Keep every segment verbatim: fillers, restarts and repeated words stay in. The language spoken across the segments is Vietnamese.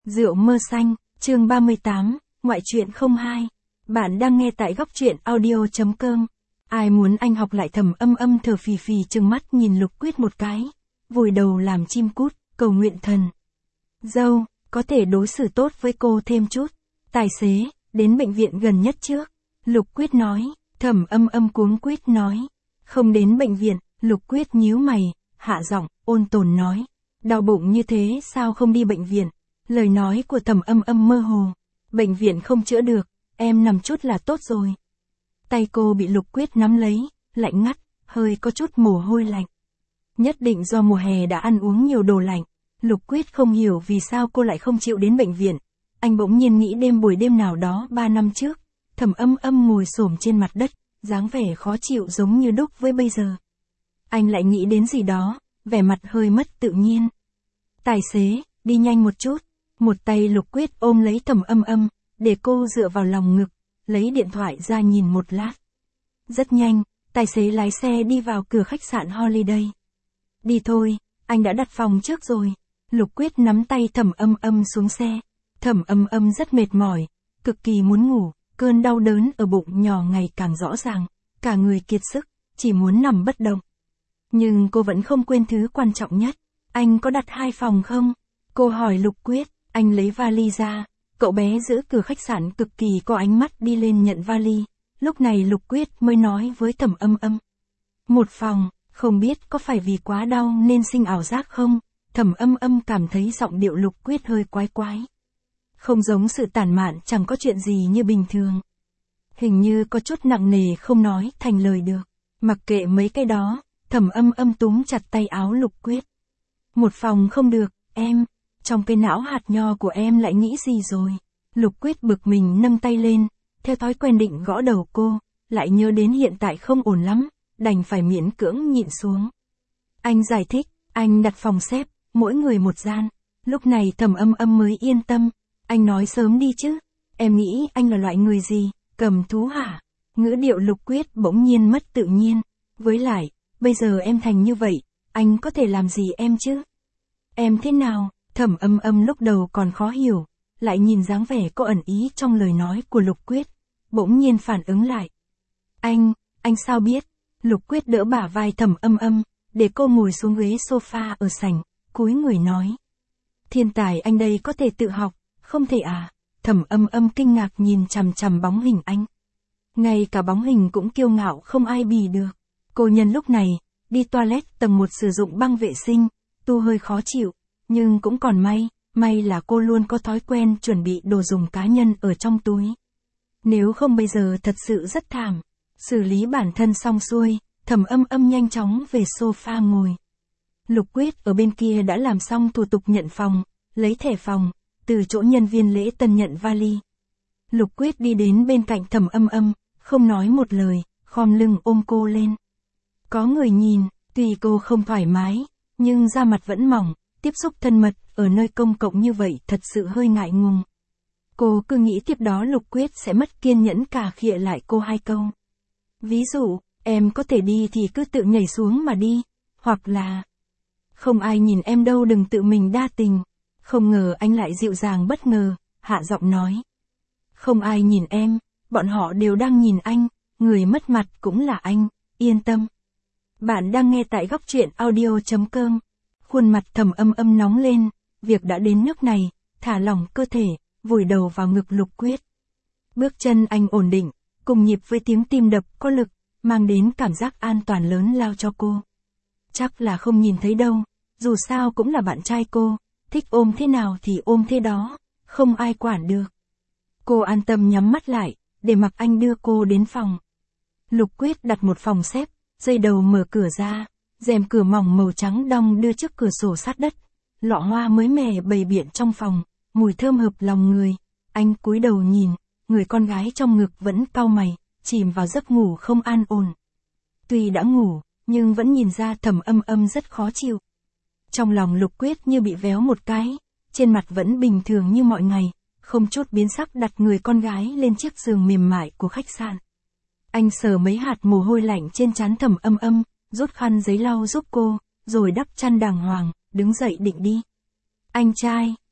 Rượu mơ xanh, chương ba mươi tám, ngoại truyện không hai. Bạn đang nghe tại góc truyện audio.com. Ai muốn anh học lại Thẩm Âm Âm thở phì phì trừng mắt nhìn Lục Quyết một cái. Vùi đầu làm chim cút, cầu nguyện thần dâu, có thể đối xử tốt với cô thêm chút. Tài xế, đến bệnh viện gần nhất trước. Lục Quyết nói, Thẩm Âm Âm cuống quýt nói. Không đến bệnh viện, Lục Quyết nhíu mày, hạ giọng, ôn tồn nói. Đau bụng như thế sao không đi bệnh viện? Lời nói của Thẩm Âm Âm mơ hồ. Bệnh viện không chữa được, em nằm chút là tốt rồi. Tay cô bị Lục Quyết nắm lấy, lạnh ngắt, hơi có chút mồ hôi lạnh. Nhất định do mùa hè đã ăn uống nhiều đồ lạnh. Lục Quyết không hiểu vì sao cô lại không chịu đến bệnh viện. Anh bỗng nhiên nghĩ đêm buổi đêm nào đó ba năm trước, Thẩm Âm Âm ngồi xổm trên mặt đất, dáng vẻ khó chịu giống như đúc với bây giờ. Anh lại nghĩ đến gì đó, vẻ mặt hơi mất tự nhiên. Tài xế, đi nhanh một chút. Một tay Lục Quyết ôm lấy Thẩm Âm Âm, để cô dựa vào lòng ngực, lấy điện thoại ra nhìn một lát. Rất nhanh, tài xế lái xe đi vào cửa khách sạn Holiday. Đi thôi, anh đã đặt phòng trước rồi. Lục Quyết nắm tay Thẩm Âm Âm xuống xe. Thẩm Âm Âm rất mệt mỏi, cực kỳ muốn ngủ, cơn đau đớn ở bụng nhỏ ngày càng rõ ràng, cả người kiệt sức, chỉ muốn nằm bất động. Nhưng cô vẫn không quên thứ quan trọng nhất. Anh có đặt hai phòng không? Cô hỏi Lục Quyết. Anh lấy vali ra, cậu bé giữ cửa khách sạn cực kỳ có ánh mắt đi lên nhận vali. Lúc này Lục Quyết mới nói với Thẩm Âm Âm. Một phòng, không biết có phải vì quá đau nên sinh ảo giác không? Thẩm Âm Âm cảm thấy giọng điệu Lục Quyết hơi quái quái. Không giống sự tản mạn chẳng có chuyện gì như bình thường. Hình như có chút nặng nề không nói thành lời được. Mặc kệ mấy cái đó, Thẩm Âm Âm túm chặt tay áo Lục Quyết. Một phòng không được, em. Trong cái não hạt nho của em lại nghĩ gì rồi? Lục Quyết bực mình nâng tay lên, theo thói quen định gõ đầu cô, lại nhớ đến hiện tại không ổn lắm, đành phải miễn cưỡng nhịn xuống. Anh giải thích, anh đặt phòng xếp, mỗi người một gian. Lúc này Thẩm Âm Âm mới yên tâm. Anh nói sớm đi chứ, em nghĩ anh là loại người gì, cầm thú hả? Ngữ điệu Lục Quyết bỗng nhiên mất tự nhiên. Với lại, bây giờ em thành như vậy, anh có thể làm gì em chứ? Em thế nào? Thẩm Âm Âm lúc đầu còn khó hiểu, lại nhìn dáng vẻ có ẩn ý trong lời nói của Lục Quyết, bỗng nhiên phản ứng lại. Anh, anh sao biết? Lục Quyết đỡ bả vai Thẩm Âm Âm, để cô ngồi xuống ghế sofa ở sảnh, cúi người nói. Thiên tài anh đây có thể tự học, không thể à? Thẩm Âm Âm kinh ngạc nhìn chằm chằm bóng hình anh. Ngay cả bóng hình cũng kiêu ngạo không ai bì được. Cô nhân lúc này, đi toilet tầng một sử dụng băng vệ sinh, tu hơi khó chịu. Nhưng cũng còn may, may là cô luôn có thói quen chuẩn bị đồ dùng cá nhân ở trong túi. Nếu không bây giờ thật sự rất thảm. Xử lý bản thân xong xuôi, Thẩm Âm Âm nhanh chóng về sofa ngồi. Lục Quyết ở bên kia đã làm xong thủ tục nhận phòng, lấy thẻ phòng, từ chỗ nhân viên lễ tân nhận vali. Lục Quyết đi đến bên cạnh Thẩm Âm Âm, không nói một lời, khom lưng ôm cô lên. Có người nhìn, tuy cô không thoải mái, nhưng da mặt vẫn mỏng. Tiếp xúc thân mật, ở nơi công cộng như vậy thật sự hơi ngại ngùng. Cô cứ nghĩ tiếp đó Lục Quyết sẽ mất kiên nhẫn cà khịa lại cô hai câu. Ví dụ, em có thể đi thì cứ tự nhảy xuống mà đi, hoặc là... Không ai nhìn em đâu đừng tự mình đa tình. Không ngờ anh lại dịu dàng bất ngờ, hạ giọng nói. Không ai nhìn em, bọn họ đều đang nhìn anh, người mất mặt cũng là anh, yên tâm. Bạn đang nghe tại góc truyện audio.com. Khuôn mặt Thẩm Âm Âm nóng lên, việc đã đến nước này, thả lỏng cơ thể, vùi đầu vào ngực Lục Quyết. Bước chân anh ổn định, cùng nhịp với tiếng tim đập có lực, mang đến cảm giác an toàn lớn lao cho cô. Chắc là không nhìn thấy đâu, dù sao cũng là bạn trai cô, thích ôm thế nào thì ôm thế đó, không ai quản được. Cô an tâm nhắm mắt lại, để mặc anh đưa cô đến phòng. Lục Quyết đặt một phòng xếp, dây đầu mở cửa ra. Rèm cửa mỏng màu trắng đong đưa trước cửa sổ sát đất, lọ hoa mới mẻ bày biện trong phòng, mùi thơm hợp lòng người. Anh cúi đầu nhìn, người con gái trong ngực vẫn cau mày, chìm vào giấc ngủ không an ổn. Tuy đã ngủ, nhưng vẫn nhìn ra Thẩm Âm Âm rất khó chịu. Trong lòng Lục Quyết như bị véo một cái, trên mặt vẫn bình thường như mọi ngày, không chút biến sắc đặt người con gái lên chiếc giường mềm mại của khách sạn. Anh sờ mấy hạt mồ hôi lạnh trên trán Thẩm Âm Âm, rút khăn giấy lau giúp cô, rồi đắp chăn đàng hoàng, đứng dậy định đi. Anh trai,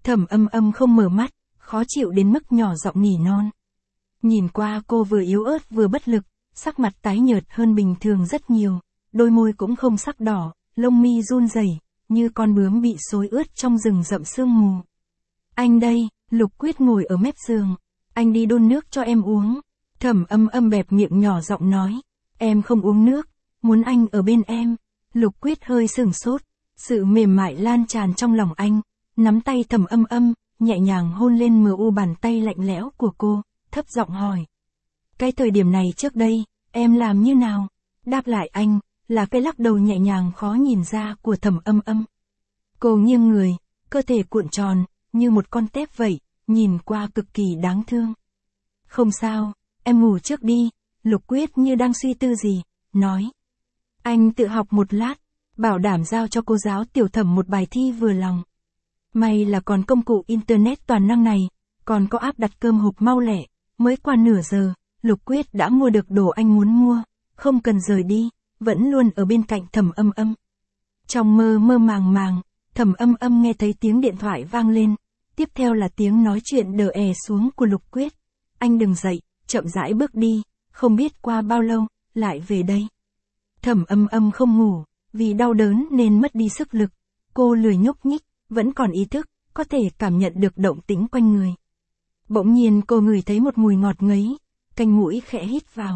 Thẩm Âm Âm không mở mắt, khó chịu đến mức nhỏ giọng nỉ non. Nhìn qua cô vừa yếu ớt vừa bất lực, sắc mặt tái nhợt hơn bình thường rất nhiều, đôi môi cũng không sắc đỏ, lông mi run rẩy, như con bướm bị xối ướt trong rừng rậm sương mù. Anh đây, Lục Quyết ngồi ở mép giường, anh đi đun nước cho em uống. Thẩm Âm Âm bẹp miệng nhỏ giọng nói, em không uống nước, muốn anh ở bên em. Lục Quyết hơi sửng sốt, sự mềm mại lan tràn trong lòng anh, nắm tay Thẩm Âm Âm, nhẹ nhàng hôn lên mờ u bàn tay lạnh lẽo của cô, thấp giọng hỏi. Cái thời điểm này trước đây, em làm như nào? Đáp lại anh, là cái lắc đầu nhẹ nhàng khó nhìn ra của Thẩm Âm Âm. Cô nghiêng người, cơ thể cuộn tròn, như một con tép vậy, nhìn qua cực kỳ đáng thương. Không sao, em ngủ trước đi, Lục Quyết như đang suy tư gì, nói. Anh tự học một lát, bảo đảm giao cho cô giáo tiểu Thẩm một bài thi vừa lòng. May là còn công cụ internet toàn năng này, còn có app đặt cơm hộp mau lẹ, mới qua nửa giờ, Lục Quyết đã mua được đồ anh muốn mua, không cần rời đi, vẫn luôn ở bên cạnh Thẩm Âm Âm. Trong mơ mơ màng màng, Thẩm Âm Âm nghe thấy tiếng điện thoại vang lên, tiếp theo là tiếng nói chuyện đờ è xuống của Lục Quyết. Anh đừng dậy, chậm rãi bước đi, không biết qua bao lâu, lại về đây. Thẩm Âm Âm không ngủ, vì đau đớn nên mất đi sức lực, cô lười nhúc nhích, vẫn còn ý thức, có thể cảm nhận được động tĩnh quanh người. Bỗng nhiên cô ngửi thấy một mùi ngọt ngấy, cánh mũi khẽ hít vào.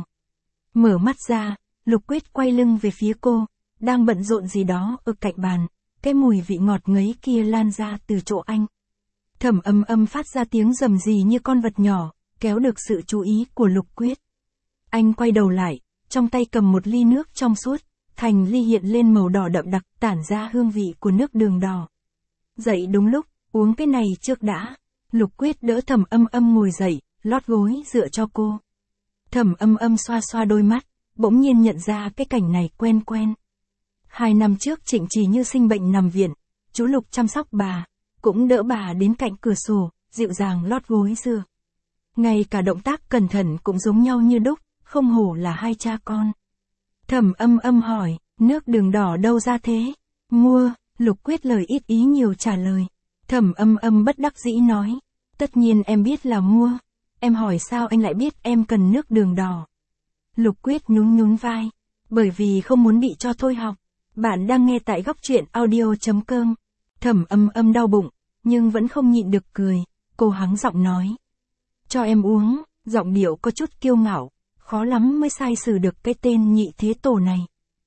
Mở mắt ra, Lục Quyết quay lưng về phía cô, đang bận rộn gì đó ở cạnh bàn, cái mùi vị ngọt ngấy kia lan ra từ chỗ anh. Thẩm Âm Âm phát ra tiếng rầm rì như con vật nhỏ, kéo được sự chú ý của Lục Quyết. Anh quay đầu lại, trong tay cầm một ly nước trong suốt, thành ly hiện lên màu đỏ đậm đặc, tản ra hương vị của nước đường đỏ. Dậy đúng lúc, uống cái này trước đã. Lục Quyết đỡ Thẩm Âm Âm ngồi dậy, lót gối dựa cho cô. Thẩm Âm Âm xoa xoa đôi mắt, bỗng nhiên nhận ra cái cảnh này quen quen. Hai năm trước Trịnh Trì Như sinh bệnh nằm viện, chú Lục chăm sóc bà, cũng đỡ bà đến cạnh cửa sổ, dịu dàng lót gối dựa. Ngay cả động tác cẩn thận cũng giống nhau như đúc, không hổ là hai cha con. Thẩm Âm Âm hỏi, nước đường đỏ đâu ra thế? Mua, Lục Quyết lời ít ý nhiều trả lời. Thẩm Âm Âm bất đắc dĩ nói, tất nhiên em biết là mua. Em hỏi sao anh lại biết em cần nước đường đỏ? Lục Quyết nhún nhún vai, bởi vì không muốn bị cho thôi học. Bạn đang nghe tại góc truyện audio chấm com. Thẩm Âm Âm đau bụng, nhưng vẫn không nhịn được cười, cô hắng giọng nói. Cho em uống, giọng điệu có chút kiêu ngạo, khó lắm mới sai xử được cái tên nhị thế tổ này.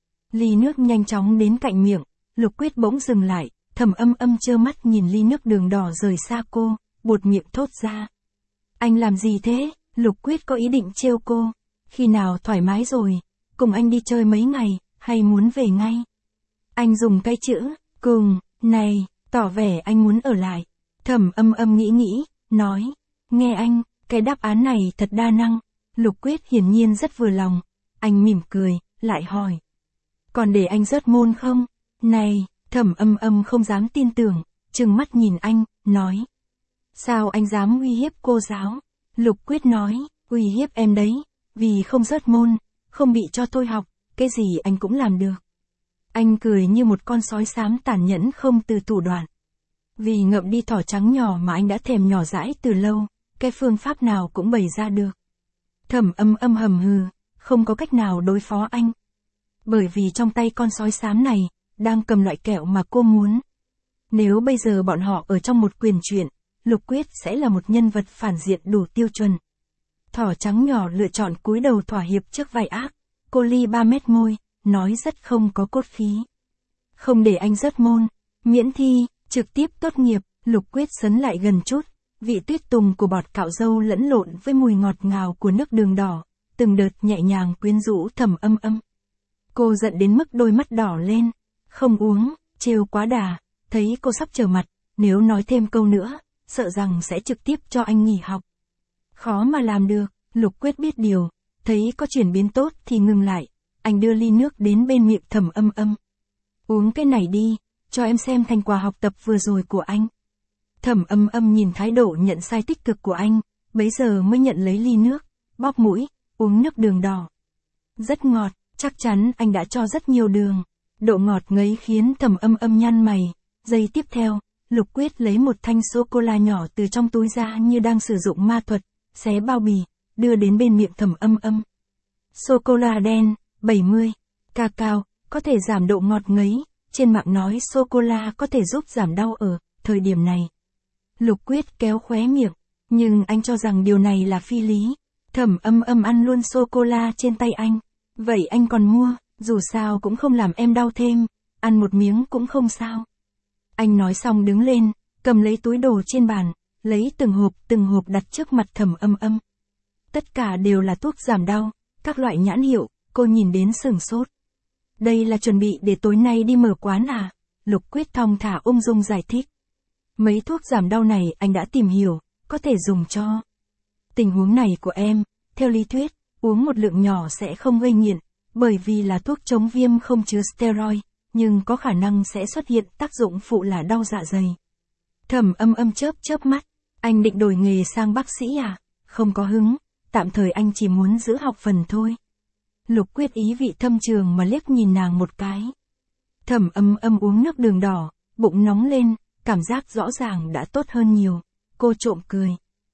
Ly nước nhanh chóng đến cạnh miệng, Lục Quyết bỗng dừng lại, Thẩm Âm Âm trơ mắt nhìn ly nước đường đỏ rời xa cô, buột miệng thốt ra. Anh làm gì thế? Lục Quyết có ý định trêu cô. Khi nào thoải mái rồi, cùng anh đi chơi mấy ngày, hay muốn về ngay? Anh dùng cái chữ, cùng, này, tỏ vẻ anh muốn ở lại. Thẩm Âm Âm nghĩ nghĩ, nói, nghe anh, cái đáp án này thật đa năng. Lục Quyết hiển nhiên rất vừa lòng, anh mỉm cười, lại hỏi. Còn để anh rớt môn không? Này, Thẩm Âm Âm không dám tin tưởng, trừng mắt nhìn anh, nói. Sao anh dám uy hiếp cô giáo? Lục Quyết nói, uy hiếp em đấy, vì không rớt môn, không bị cho thôi học, cái gì anh cũng làm được. Anh cười như một con sói xám tàn nhẫn không từ thủ đoạn. Vì ngậm đi thỏ trắng nhỏ mà anh đã thèm nhỏ dãi từ lâu, cái phương pháp nào cũng bày ra được. Thẩm Âm Âm hầm hừ, không có cách nào đối phó anh. Bởi vì trong tay con sói xám này, đang cầm loại kẹo mà cô muốn. Nếu bây giờ bọn họ ở trong một quyền truyện, Lục Quyết sẽ là một nhân vật phản diện đủ tiêu chuẩn. Thỏ trắng nhỏ lựa chọn cúi đầu thỏa hiệp trước vai ác, cô ly ba mét môi, nói rất không có cốt khí. Không để anh rớt môn, miễn thi, trực tiếp tốt nghiệp, Lục Quyết sấn lại gần chút, vị tuyết tùng của bọt cạo dâu lẫn lộn với mùi ngọt ngào của nước đường đỏ, từng đợt nhẹ nhàng quyến rũ Thẩm Âm Âm. Cô giận đến mức đôi mắt đỏ lên, không uống, trêu quá đà, thấy cô sắp trở mặt, nếu nói thêm câu nữa, sợ rằng sẽ trực tiếp cho anh nghỉ học. Khó mà làm được, Lục Quyết biết điều, thấy có chuyển biến tốt thì ngừng lại, anh đưa ly nước đến bên miệng Thẩm Âm Âm. Uống cái này đi, cho em xem thành quả học tập vừa rồi của anh. Thẩm Âm Âm nhìn thái độ nhận sai tích cực của anh, bấy giờ mới nhận lấy ly nước, bóp mũi, uống nước đường đỏ. Rất ngọt, chắc chắn anh đã cho rất nhiều đường. Độ ngọt ngấy khiến Thẩm Âm Âm nhăn mày, giây tiếp theo, Lục Quyết lấy một thanh sô-cô-la nhỏ từ trong túi ra như đang sử dụng ma thuật, xé bao bì, đưa đến bên miệng Thẩm Âm Âm. Sô-cô-la đen, bảy mươi. Cacao, có thể giảm độ ngọt ngấy, trên mạng nói sô-cô-la có thể giúp giảm đau ở thời điểm này. Lục Quyết kéo khóe miệng, nhưng anh cho rằng điều này là phi lý. Thẩm Âm Âm ăn luôn sô-cô-la trên tay anh. Vậy anh còn mua, dù sao cũng không làm em đau thêm, ăn một miếng cũng không sao. Anh nói xong đứng lên, cầm lấy túi đồ trên bàn, lấy từng hộp từng hộp đặt trước mặt Thẩm Âm Âm. Tất cả đều là thuốc giảm đau, các loại nhãn hiệu, cô nhìn đến sửng sốt. Đây là chuẩn bị để tối nay đi mở quán à? Lục Quyết thong thả ung dung giải thích. Mấy thuốc giảm đau này anh đã tìm hiểu, có thể dùng cho tình huống này của em. Theo lý thuyết, uống một lượng nhỏ sẽ không gây nghiện, bởi vì là thuốc chống viêm không chứa steroid, nhưng có khả năng sẽ xuất hiện tác dụng phụ là đau dạ dày. Thẩm Âm Âm chớp chớp mắt, anh định đổi nghề sang bác sĩ à? Không có hứng, tạm thời anh chỉ muốn giữ học phần thôi. Lục Quyết ý vị thâm trường mà liếc nhìn nàng một cái. Thẩm Âm Âm uống nước đường đỏ, bụng nóng lên, cảm giác rõ ràng đã tốt hơn nhiều. Cô trộm cười.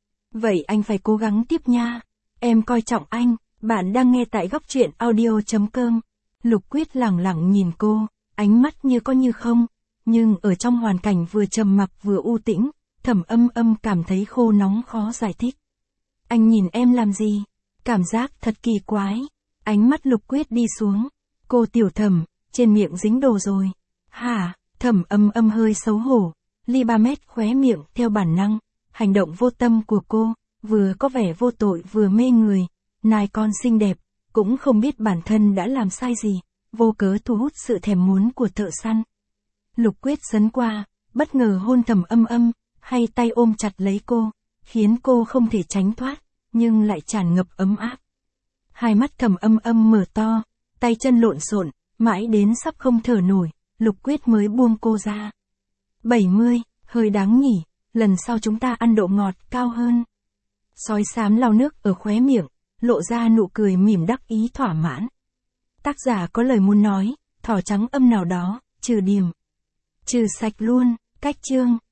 Vậy anh phải cố gắng tiếp nha. Em coi trọng anh. Bạn đang nghe tại góc truyện audio chấm com. Lục Quyết lẳng lặng nhìn cô, ánh mắt như có như không. Nhưng ở trong hoàn cảnh vừa trầm mặc vừa u tĩnh, Thẩm Âm Âm cảm thấy khô nóng khó giải thích. Anh nhìn em làm gì? Cảm giác thật kỳ quái. Ánh mắt Lục Quyết đi xuống. Cô tiểu Thẩm, trên miệng dính đồ rồi. Hả? Thẩm Âm Âm hơi xấu hổ. Ly ba mét khóe miệng theo bản năng. Hành động vô tâm của cô, vừa có vẻ vô tội vừa mê người. Nai con xinh đẹp, cũng không biết bản thân đã làm sai gì, vô cớ thu hút sự thèm muốn của thợ săn. Lục Quyết sấn qua, bất ngờ hôn Thẩm Âm Âm, hay tay ôm chặt lấy cô, khiến cô không thể tránh thoát, nhưng lại tràn ngập ấm áp. Hai mắt Thẩm Âm Âm mở to, tay chân lộn xộn, mãi đến sắp không thở nổi, Lục Quyết mới buông cô ra. bảy mươi, hơi đáng nhỉ, lần sau chúng ta ăn độ ngọt cao hơn. Sói xám lau nước ở khóe miệng, lộ ra nụ cười mỉm đắc ý thỏa mãn. Tác giả có lời muốn nói, thỏ trắng âm nào đó, trừ điểm. Trừ sạch luôn, cách chương.